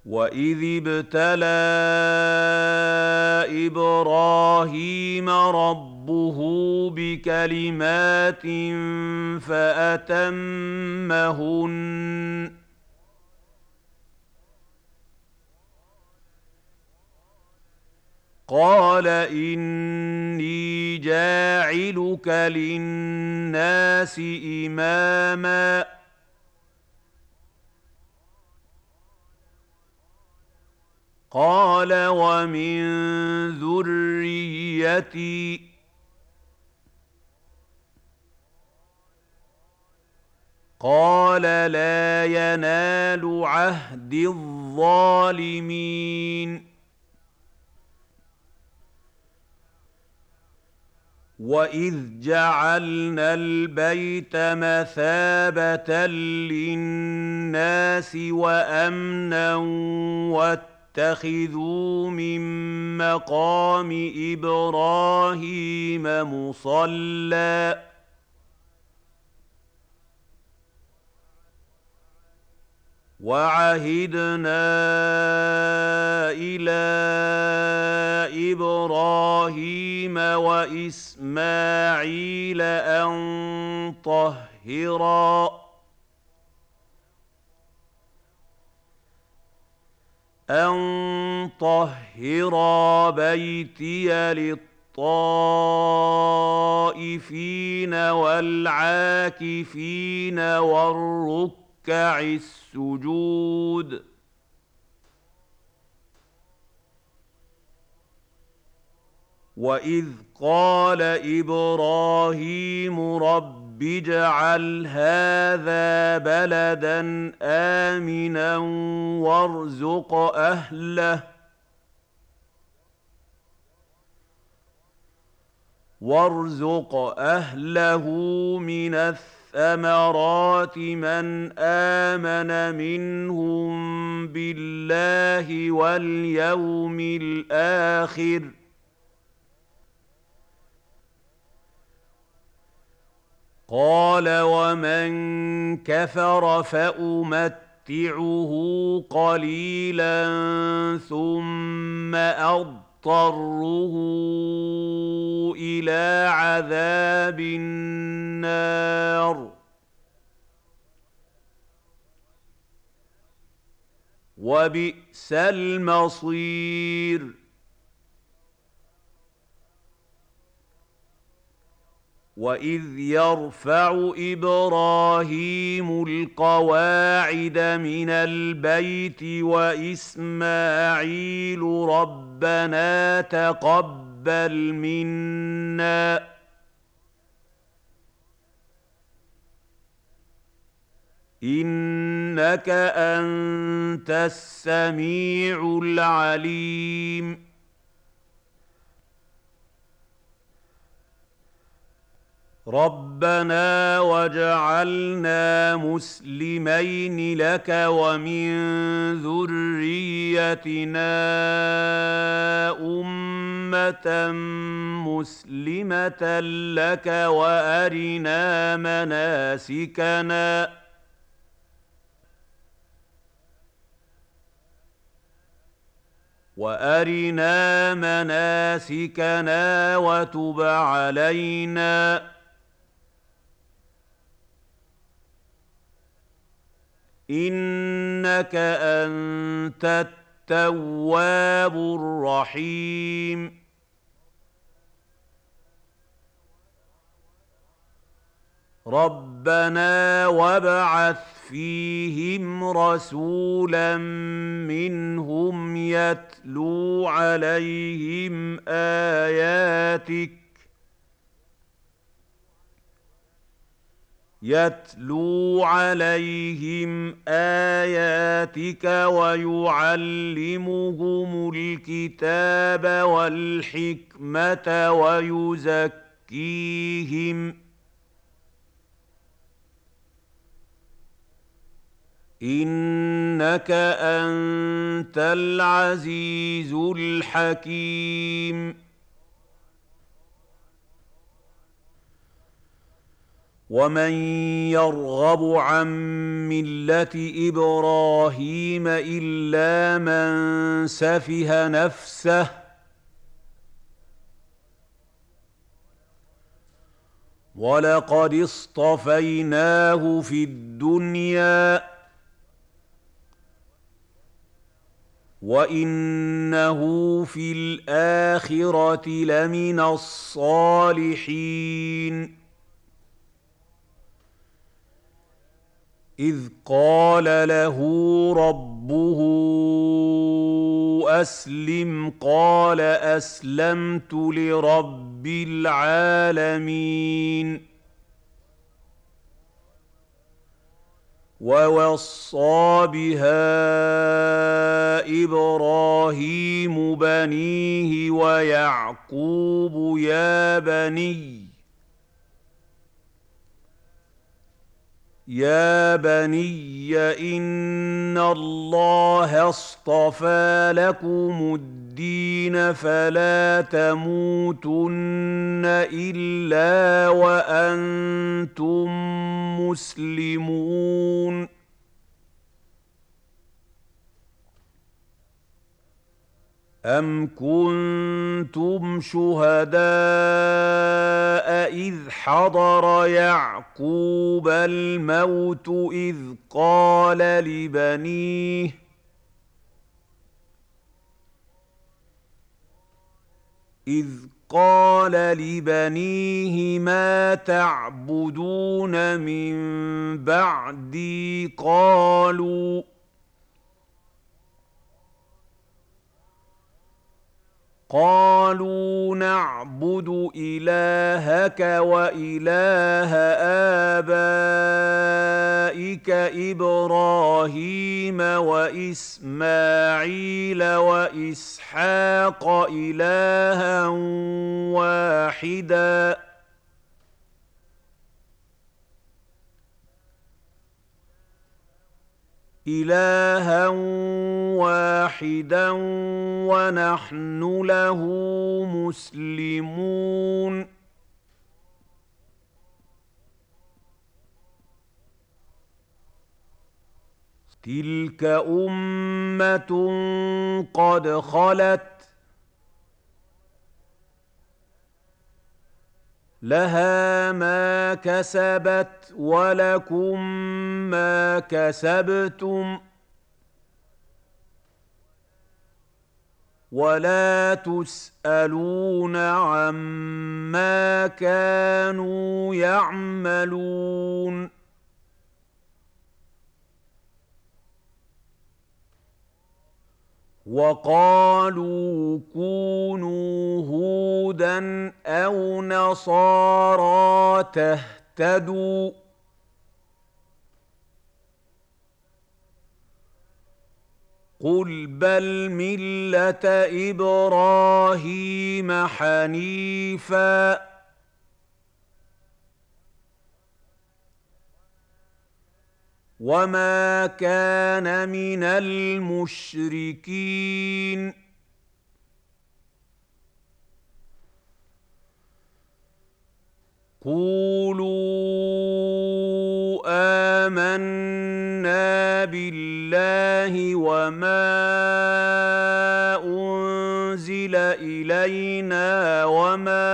وَإِذِ ابْتَلَىٰ إِبْرَاهِيمَ رَبُّهُ بِكَلِمَاتٍ فَأَتَمَّهُنَّ ۖ قَالَ إِنِّي جَاعِلُكَ لِلنَّاسِ إِمَامًا ۖ قَالَ وَمِن ذُرِّيَّتِي ۖ قَالَ لَا يَنَالُ عَهْدِي الظَّالِمِينَ وَإِذْ جَعَلْنَا الْبَيْتَ مَثَابَةً لِّلنَّاسِ وَأَمْنًا وَاتَّخِذُوا مِن مَّقَامِ إِبْرَاهِيمَ مُصَلًّى ۖ وَعَهِدْنَا إِلَىٰ إِبْرَاهِيمَ وَإِسْمَاعِيلَ أَن طَهِّرَا بَيْتِيَ لِلطَّائِفِينَ وَالْعَاكِفِينَ وَالرُّكَّعِ السُّجُودِ وَإِذْ قَالَ إِبْرَاهِيمُ رَبِّ اجْعَلْ هَٰذَا بَلَدًا آمِنًا وارزق أهله مِنَ الثَّمَرَاتِ مَنْ آمَنَ مِنْهُم بِاللَّهِ وَالْيَوْمِ الْآخِرِ ۖ قَالَ وَمَن كَفَرَ فَأُمَتِّعُهُ قَلِيلًا ثُمَّ أَضْطَرُّهُ إِلَىٰ عَذَابِ النَّارِ ۖ وَبِئْسَ الْمَصِيرُ وَإِذْ يَرْفَعُ إِبْرَاهِيمُ الْقَوَاعِدَ مِنَ الْبَيْتِ وَإِسْمَاعِيلُ رَبَّنَا تَقَبَّلْ مِنَّا إِنَّكَ أَنتَ السَّمِيعُ الْعَلِيمُ رَبَّنَا وَاجْعَلْنَا مُسْلِمَيْنِ لَكَ وَمِن ذُرِّيَّتِنَا أُمَّةً مُّسْلِمَةً لَّكَ وَأَرِنَا مَنَاسِكَنَا وَتُبْ عَلَيْنَا ۖ إِنَّكَ أَنتَ التَّوَّابُ الرَّحِيمُ رَبَّنَا وَابْعَثْ فِيهِمْ رَسُولًا مِّنْهُمْ يَتْلُو عَلَيْهِمْ آيَاتِكَ وَيُعَلِّمُهُمُ الْكِتَابَ وَالْحِكْمَةَ وَيُزَكِّيهِمْ ۚ إِنَّكَ أَنتَ الْعَزِيزُ الْحَكِيمُ ومن يرغب عن مله ابراهيم الا من سفه نفسه ولقد اصطفيناه في الدنيا وانه في الاخره لمن الصالحين اذ قال له ربه اسلم قال اسلمت لرب العالمين ووصى بها ابراهيم بنيه ويعقوب يا بني ان الله اصطفى لكم الدين فلا تموتن الا وانتم مسلمون أم كنتم شهداء إذ حضر يعقوب الموت إذ قال لبنيه ما تعبدون من بعدي قالوا نعبد إلهك وإله آبائك إبراهيم وإسماعيل وإسحاق إلها واحدا ونحن له مسلمون تلك أمة قد خلت لها ما كسبت ولكم ما كسبتم ولا تسألون عما كانوا يعملون وقالوا كونوا هودا أو نصارى تهتدوا قل بل ملة إبراهيم حنيفا وما كان من المشركين قولوا آمنا بالله وما أنزل إلينا وما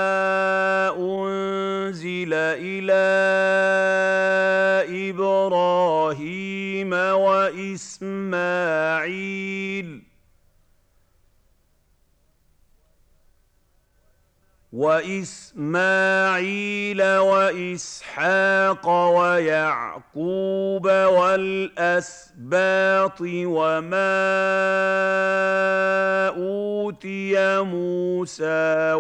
أنزل إلى إبراهيم وإسماعيل وإسحاق ويعقوب والأسباط وما أوتي موسى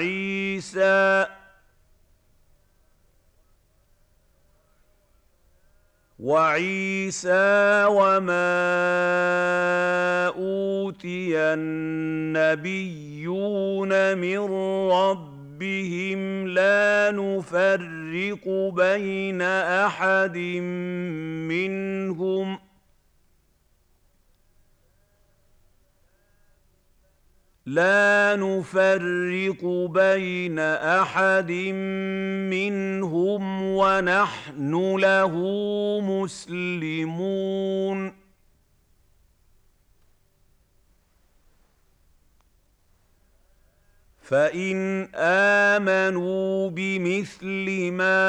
وعيسى وما أوتي النبيون من ربهم لا نفرق بين أحد منهم لا نفرق بين أحد منهم ونحن له مسلمون فإن آمنوا بمثل ما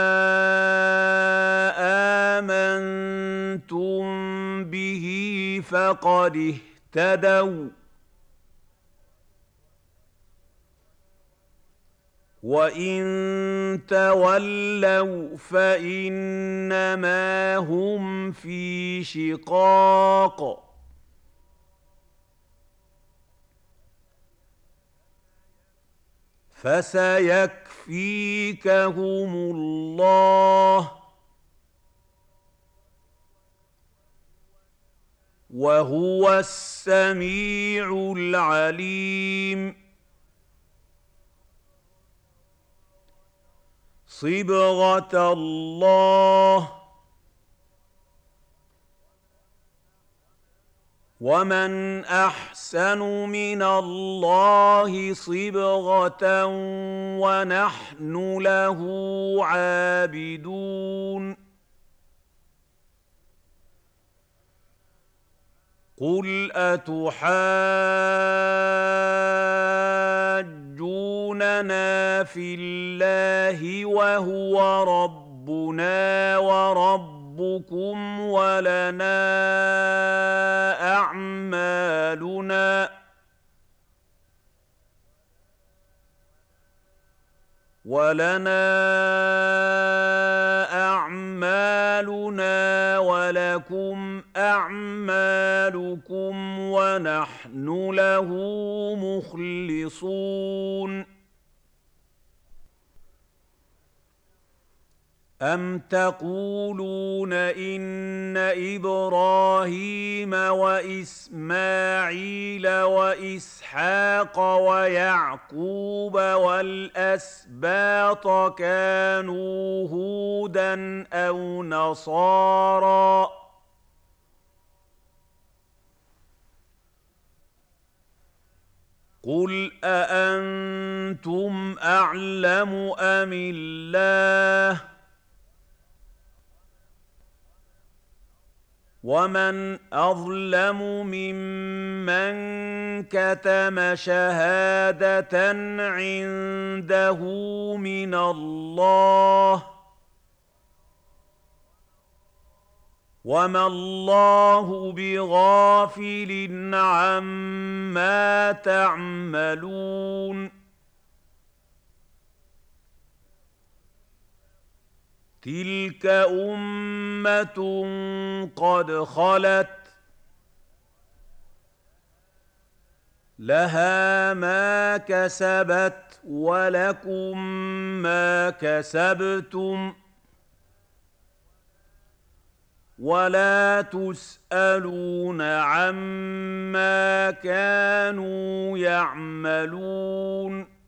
آمنتم به فقد اهتدوا وإن تولوا فإنما هم في شقاق فسيكفيكهم الله وهو السميع العليم صبغة الله ومن أحسن من الله صبغة ونحن له عابدون قل أتحاجوننا في الله وهو ربنا وربكم ولنا أعمالنا ولكم أعمالكم ونحن له مخلصون أَمْ تَقُولُونَ إِنَّ إِبْرَاهِيمَ وَإِسْمَاعِيلَ وَإِسْحَاقَ وَيَعْقُوبَ وَالْأَسْبَاطَ كَانُوا هُودًا أَوْ نَصَارَىٰ ۗ قُلْ أَأَنتُمْ أَعْلَمُ أَمِ اللَّهُ ۗ ومن أظلم ممن كتم شهادة عنده من الله وما الله بغافل عما تعملون تلك أمة قد خلت لها ما كسبت ولكم ما كسبتم ولا تسألون عما كانوا يعملون